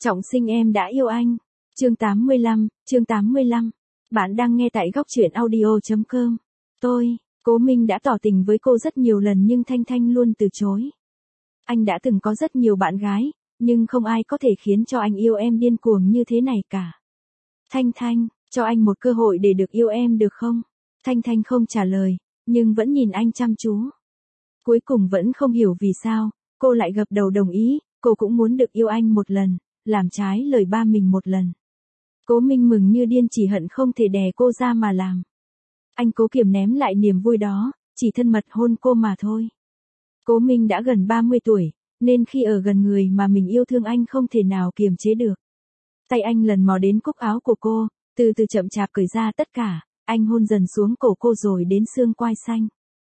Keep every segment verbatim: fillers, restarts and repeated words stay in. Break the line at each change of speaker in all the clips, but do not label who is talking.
Trọng sinh em đã yêu anh. Chương tám mươi lăm, chương tám mươi lăm. Bạn đang nghe tại góc truyện audio chấm com. Tôi, Cố Minh đã tỏ tình với cô rất nhiều lần nhưng Thanh Thanh luôn từ chối. Anh đã từng có rất nhiều bạn gái, nhưng không ai có thể khiến cho anh yêu em điên cuồng như thế này cả. Thanh Thanh, cho anh một cơ hội để được yêu em được không? Thanh Thanh không trả lời, nhưng vẫn nhìn anh chăm chú. Cuối cùng vẫn không hiểu vì sao, cô lại gật đầu đồng ý, cô cũng muốn được yêu anh một lần, làm trái lời ba mình một lần. Cố Minh mừng như điên chỉ hận không thể đè cô ra mà làm. Anh cố kiềm ném lại niềm vui đó, chỉ thân mật hôn cô mà thôi. Cố Minh đã gần ba mươi tuổi, nên khi ở gần người mà mình yêu thương anh không thể nào kiềm chế được. Tay anh lần mò đến cúc áo của cô, từ từ chậm chạp cởi ra tất cả, anh hôn dần xuống cổ cô rồi đến xương quai xanh.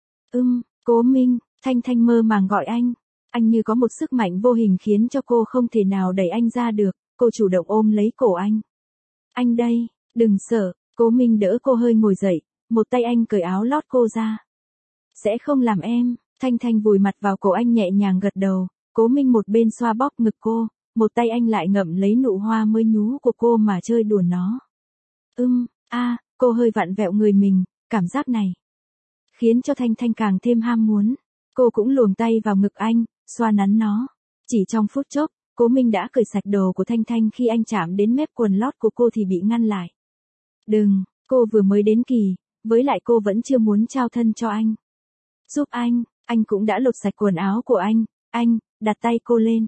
Ưm, Cố Minh, Thanh Thanh mơ màng gọi anh. Anh như có một sức mạnh vô hình khiến cho cô không thể nào đẩy anh ra được, cô chủ động ôm lấy cổ anh. Anh đây, đừng sợ, Cố Minh đỡ cô hơi ngồi dậy, một tay anh cởi áo lót cô ra. Sẽ không làm em, Thanh Thanh vùi mặt vào cổ anh nhẹ nhàng gật đầu, Cố Minh một bên xoa bóp ngực cô, một tay anh lại ngậm lấy nụ hoa mới nhú của cô mà chơi đùa nó. Ưm, a, cô hơi vặn vẹo người mình, cảm giác này khiến cho Thanh Thanh càng thêm ham muốn. Cô cũng luồn tay vào ngực anh, xoa nắn nó. Chỉ trong phút chốc, Cố Minh đã cởi sạch đồ của Thanh Thanh, khi anh chạm đến mép quần lót của cô thì bị ngăn lại. Đừng, cô vừa mới đến kỳ, với lại cô vẫn chưa muốn trao thân cho anh. Giúp anh, anh cũng đã lột sạch quần áo của anh, anh, đặt tay cô lên.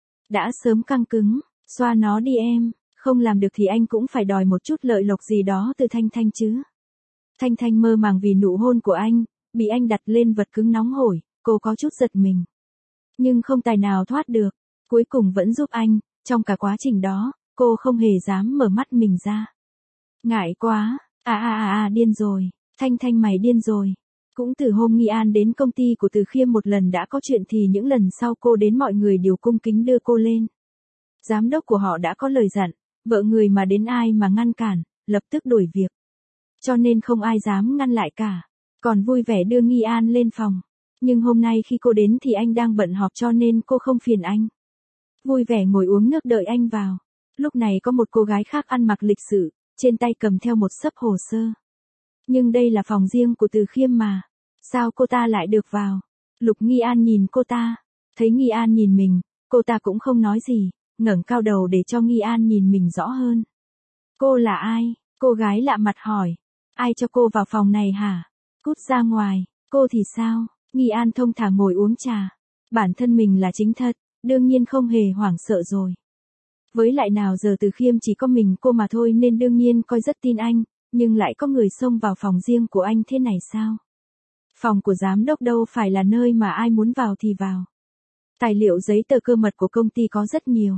Đã sớm căng cứng, xoa nó đi em, không làm được thì anh cũng phải đòi một chút lợi lộc gì đó từ Thanh Thanh chứ. Thanh Thanh mơ màng vì nụ hôn của anh, bị anh đặt lên vật cứng nóng hổi, cô có chút giật mình. Nhưng không tài nào thoát được, cuối cùng vẫn giúp anh, trong cả quá trình đó, cô không hề dám mở mắt mình ra. Ngại quá, à à à à điên rồi, Thanh Thanh mày điên rồi. Cũng từ hôm Nghi An đến công ty của Từ Khiêm một lần đã có chuyện thì những lần sau cô đến mọi người đều cung kính đưa cô lên. Giám đốc của họ đã có lời dặn, vợ người mà đến ai mà ngăn cản, lập tức đuổi việc. Cho nên không ai dám ngăn lại cả, còn vui vẻ đưa Nghi An lên phòng. Nhưng hôm nay khi cô đến thì anh đang bận họp cho nên cô không phiền anh. Vui vẻ ngồi uống nước đợi anh vào. Lúc này có một cô gái khác ăn mặc lịch sự, trên tay cầm theo một xấp hồ sơ. Nhưng đây là phòng riêng của Từ Khiêm mà. Sao cô ta lại được vào? Lục Nghi An nhìn cô ta. Thấy Nghi An nhìn mình, cô ta cũng không nói gì, ngẩng cao đầu để cho Nghi An nhìn mình rõ hơn. Cô là ai? Cô gái lạ mặt hỏi. Ai cho cô vào phòng này hả? Cút ra ngoài. Cô thì sao? Nghi An thông thả ngồi uống trà. Bản thân mình là chính thật, đương nhiên không hề hoảng sợ rồi. Với lại nào giờ Từ Khiêm chỉ có mình cô mà thôi nên đương nhiên coi rất tin anh, nhưng lại có người xông vào phòng riêng của anh thế này sao? Phòng của giám đốc đâu phải là nơi mà ai muốn vào thì vào. Tài liệu giấy tờ cơ mật của công ty có rất nhiều.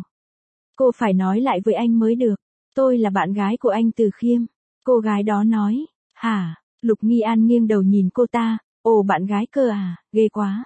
Cô phải nói lại với anh mới được. Tôi là bạn gái của anh Từ Khiêm. Cô gái đó nói. Hả? Lục Nghi An nghiêng đầu nhìn cô ta. Ồ, bạn gái cơ à, ghê quá.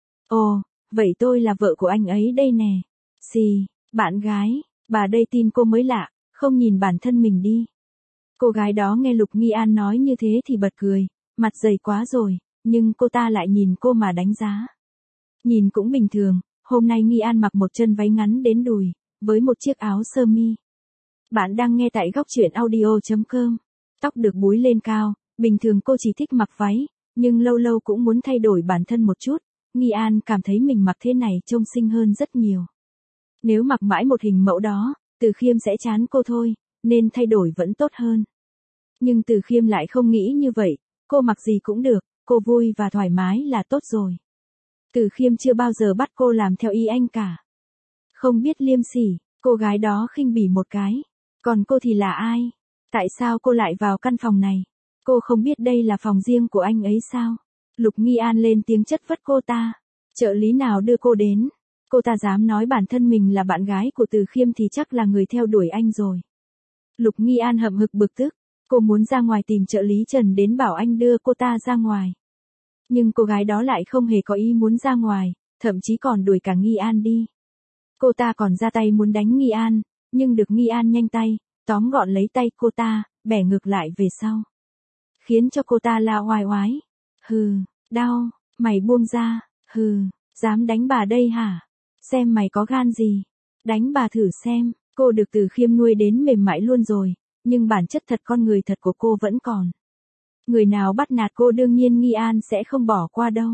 Ồ, vậy tôi là vợ của anh ấy đây nè. Xì, bạn gái, bà đây tin cô mới lạ, không nhìn bản thân mình đi. Cô gái đó nghe Lục Nghi An nói như thế thì bật cười, mặt dày quá rồi, nhưng cô ta lại nhìn cô mà đánh giá. Nhìn cũng bình thường, hôm nay Nghi An mặc một chân váy ngắn đến đùi, với một chiếc áo sơ mi. Bạn đang nghe tại góc truyện audio chấm com. Tóc được búi lên cao, bình thường cô chỉ thích mặc váy, nhưng lâu lâu cũng muốn thay đổi bản thân một chút. Nghi An cảm thấy mình mặc thế này trông xinh hơn rất nhiều. Nếu mặc mãi một hình mẫu đó, Từ Khiêm sẽ chán cô thôi, nên thay đổi vẫn tốt hơn. Nhưng Từ Khiêm lại không nghĩ như vậy, cô mặc gì cũng được, cô vui và thoải mái là tốt rồi. Từ Khiêm chưa bao giờ bắt cô làm theo ý anh cả. Không biết liêm sỉ, cô gái đó khinh bỉ một cái. Còn cô thì là ai? Tại sao cô lại vào căn phòng này? Cô không biết đây là phòng riêng của anh ấy sao? Lục Nghi An lên tiếng chất vấn cô ta. Trợ lý nào đưa cô đến? Cô ta dám nói bản thân mình là bạn gái của Từ Khiêm thì chắc là người theo đuổi anh rồi. Lục Nghi An hậm hực bực tức. Cô muốn ra ngoài tìm trợ lý Trần đến bảo anh đưa cô ta ra ngoài. Nhưng cô gái đó lại không hề có ý muốn ra ngoài, thậm chí còn đuổi cả Nghi An đi. Cô ta còn ra tay muốn đánh Nghi An, nhưng được Nghi An nhanh tay, tóm gọn lấy tay cô ta, bẻ ngược lại về sau. Khiến cho cô ta la oai oái. Hừ, đau, mày buông ra, hừ, dám đánh bà đây hả? Xem mày có gan gì? Đánh bà thử xem. Cô được Từ Khiêm nuôi đến mềm mại luôn rồi, nhưng bản chất thật con người thật của cô vẫn còn. Người nào bắt nạt cô đương nhiên Nghi An sẽ không bỏ qua đâu.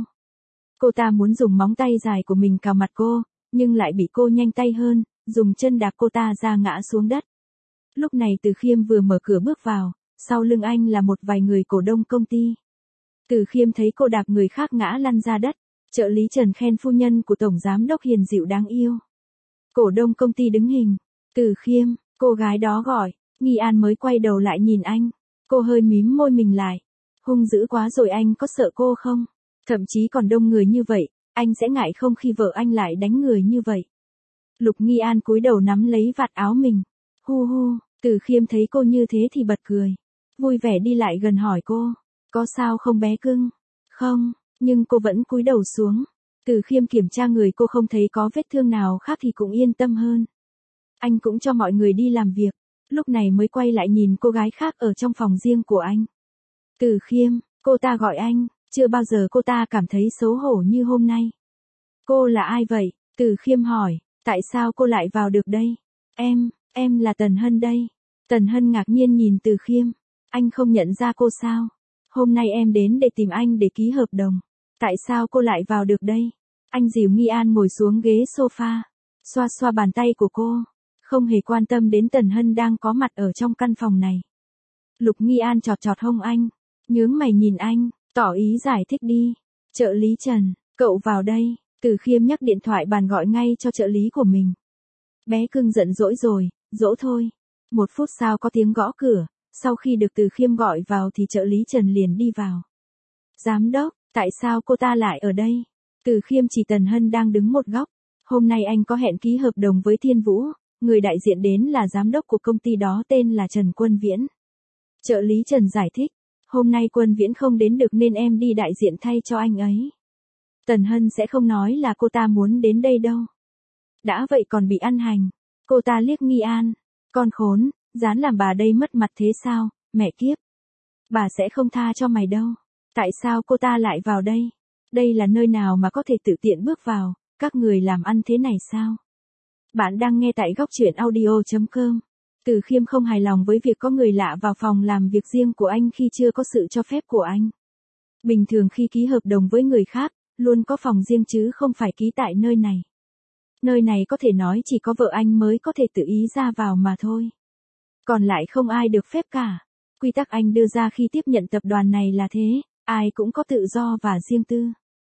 Cô ta muốn dùng móng tay dài của mình cào mặt cô, nhưng lại bị cô nhanh tay hơn, dùng chân đạp cô ta ra ngã xuống đất. Lúc này Từ Khiêm vừa mở cửa bước vào, sau lưng anh là một vài người cổ đông công ty. Từ Khiêm thấy cô đạp người khác ngã lăn ra đất, trợ lý Trần khen phu nhân của tổng giám đốc hiền dịu đáng yêu. Cổ đông công ty đứng hình. Từ Khiêm, cô gái đó gọi, Nghi An mới quay đầu lại nhìn anh. Cô hơi mím môi mình lại. Hung dữ quá rồi, anh có sợ cô không? Thậm chí còn đông người như vậy, anh sẽ ngại không khi vợ anh lại đánh người như vậy? Lục Nghi An cúi đầu nắm lấy vạt áo mình. Hu hu, Từ Khiêm thấy cô như thế thì bật cười. Vui vẻ đi lại gần hỏi cô. Có sao không bé cưng? Không, nhưng cô vẫn cúi đầu xuống. Từ Khiêm kiểm tra người cô không thấy có vết thương nào khác thì cũng yên tâm hơn. Anh cũng cho mọi người đi làm việc, lúc này mới quay lại nhìn cô gái khác ở trong phòng riêng của anh. Từ Khiêm, cô ta gọi anh, chưa bao giờ cô ta cảm thấy xấu hổ như hôm nay. Cô là ai vậy? Từ Khiêm hỏi, tại sao cô lại vào được đây? Em, em là Tần Hân đây. Tần Hân ngạc nhiên nhìn Từ Khiêm, anh không nhận ra cô sao? Hôm nay em đến để tìm anh để ký hợp đồng. Tại sao cô lại vào được đây? Anh dìu Nghi An ngồi xuống ghế sofa, xoa xoa bàn tay của cô, không hề quan tâm đến Tần Hân đang có mặt ở trong căn phòng này. Lục Nghi An chọt chọt hông anh, nhướng mày nhìn anh, tỏ ý giải thích đi. Trợ lý Trần, cậu vào đây. Từ Khiêm nhắc điện thoại bàn gọi ngay cho trợ lý của mình. Bé cưng giận dỗi rồi, dỗ thôi. Một phút sau có tiếng gõ cửa, sau khi được Từ Khiêm gọi vào thì trợ lý Trần liền đi vào. Giám đốc, tại sao cô ta lại ở đây? Từ Khiêm chỉ Tần Hân đang đứng một góc. Hôm nay anh có hẹn ký hợp đồng với Thiên Vũ, người đại diện đến là giám đốc của công ty đó tên là Trần Quân Viễn. Trợ lý Trần giải thích, hôm nay Quân Viễn không đến được nên em đi đại diện thay cho anh ấy. Tần Hân sẽ không nói là cô ta muốn đến đây đâu. Đã vậy còn bị ăn hành. Cô ta liếc Nghi An, con khốn, dám làm bà đây mất mặt thế sao, mẹ kiếp. Bà sẽ không tha cho mày đâu. Tại sao cô ta lại vào đây? Đây là nơi nào mà có thể tự tiện bước vào, các người làm ăn thế này sao? Bạn đang nghe tại góc truyện audio chấm com. Từ Khiêm không hài lòng với việc có người lạ vào phòng làm việc riêng của anh khi chưa có sự cho phép của anh. Bình thường khi ký hợp đồng với người khác, luôn có phòng riêng chứ không phải ký tại nơi này. Nơi này có thể nói chỉ có vợ anh mới có thể tự ý ra vào mà thôi. Còn lại không ai được phép cả. Quy tắc anh đưa ra khi tiếp nhận tập đoàn này là thế, ai cũng có tự do và riêng tư.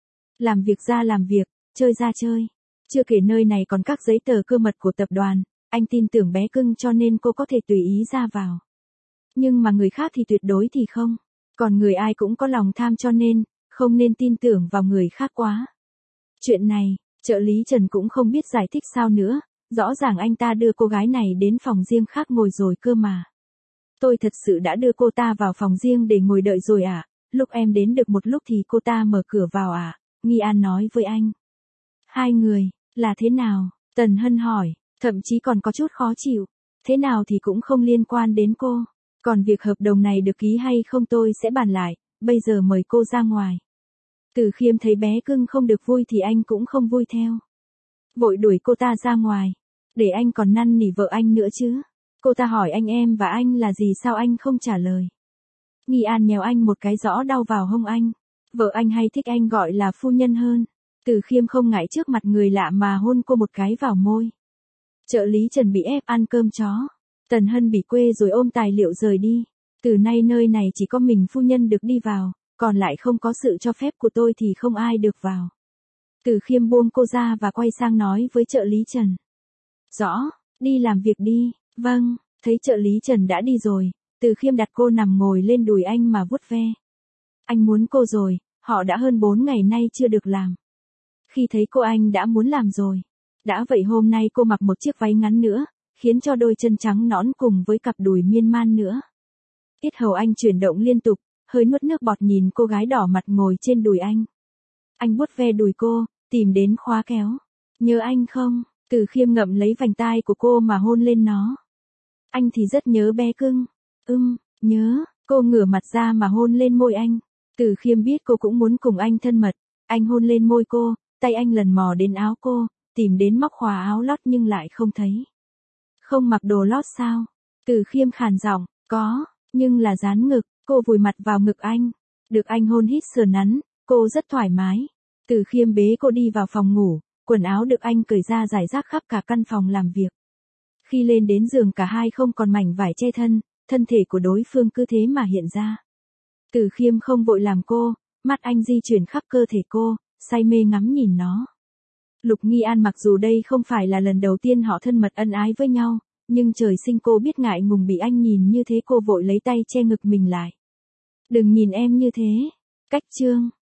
Làm việc ra làm việc, chơi ra chơi. Chưa kể nơi này còn các giấy tờ cơ mật của tập đoàn, anh tin tưởng bé cưng cho nên cô có thể tùy ý ra vào. Nhưng mà người khác thì tuyệt đối thì không. Còn người ai cũng có lòng tham cho nên, không nên tin tưởng vào người khác quá. Chuyện này, trợ lý Trần cũng không biết giải thích sao nữa, rõ ràng anh ta đưa cô gái này đến phòng riêng khác ngồi rồi cơ mà. Tôi thật sự đã đưa cô ta vào phòng riêng để ngồi đợi rồi à, lúc em đến được một lúc thì cô ta mở cửa vào à, Nghi An nói với anh. Hai người, là thế nào? Tần Hân hỏi, thậm chí còn có chút khó chịu. Thế nào thì cũng không liên quan đến cô. Còn việc hợp đồng này được ký hay không tôi sẽ bàn lại, bây giờ mời cô ra ngoài. Từ Khiêm thấy bé cưng không được vui thì anh cũng không vui theo. Vội đuổi cô ta ra ngoài, để anh còn năn nỉ vợ anh nữa chứ. Cô ta hỏi anh em và anh là gì sao anh không trả lời. Nghi An nhéo anh một cái rõ đau vào hông anh. Vợ anh hay thích anh gọi là phu nhân hơn. Từ Khiêm không ngại trước mặt người lạ mà hôn cô một cái vào môi. Trợ lý Trần bị ép ăn cơm chó. Tần Hân bị quê rồi ôm tài liệu rời đi. Từ nay nơi này chỉ có mình phu nhân được đi vào, còn lại không có sự cho phép của tôi thì không ai được vào. Từ Khiêm buông cô ra và quay sang nói với trợ lý Trần. Rõ, đi làm việc đi. Vâng, thấy trợ lý Trần đã đi rồi, Từ Khiêm đặt cô nằm ngồi lên đùi anh mà vuốt ve. Anh muốn cô rồi, họ đã hơn bốn ngày nay chưa được làm. Khi thấy cô anh đã muốn làm rồi. Đã vậy hôm nay cô mặc một chiếc váy ngắn nữa, khiến cho đôi chân trắng nõn cùng với cặp đùi miên man nữa. Yết hầu anh chuyển động liên tục, hơi nuốt nước bọt nhìn cô gái đỏ mặt ngồi trên đùi anh. Anh vuốt ve đùi cô, tìm đến khóa kéo. Nhớ anh không? Từ Khiêm ngậm lấy vành tai của cô mà hôn lên nó. Anh thì rất nhớ bé cưng. Ừm, nhớ, cô ngửa mặt ra mà hôn lên môi anh. Từ Khiêm biết cô cũng muốn cùng anh thân mật. Anh hôn lên môi cô, tay anh lần mò đến áo cô, tìm đến móc khóa áo lót nhưng lại không thấy. Không mặc đồ lót sao? Từ Khiêm khàn giọng, có, nhưng là dán ngực. Cô vùi mặt vào ngực anh. Được anh hôn hít sờ nắn, cô rất thoải mái. Từ Khiêm bế cô đi vào phòng ngủ, quần áo được anh cởi ra rải rác khắp cả căn phòng làm việc. Khi lên đến giường cả hai không còn mảnh vải che thân, thân thể của đối phương cứ thế mà hiện ra. Từ Khiêm không vội làm cô, mắt anh di chuyển khắp cơ thể cô, say mê ngắm nhìn nó. Lục Nghi An mặc dù đây không phải là lần đầu tiên họ thân mật ân ái với nhau, nhưng trời sinh cô biết ngại ngùng bị anh nhìn như thế, cô vội lấy tay che ngực mình lại. Đừng nhìn em như thế. Cách chương.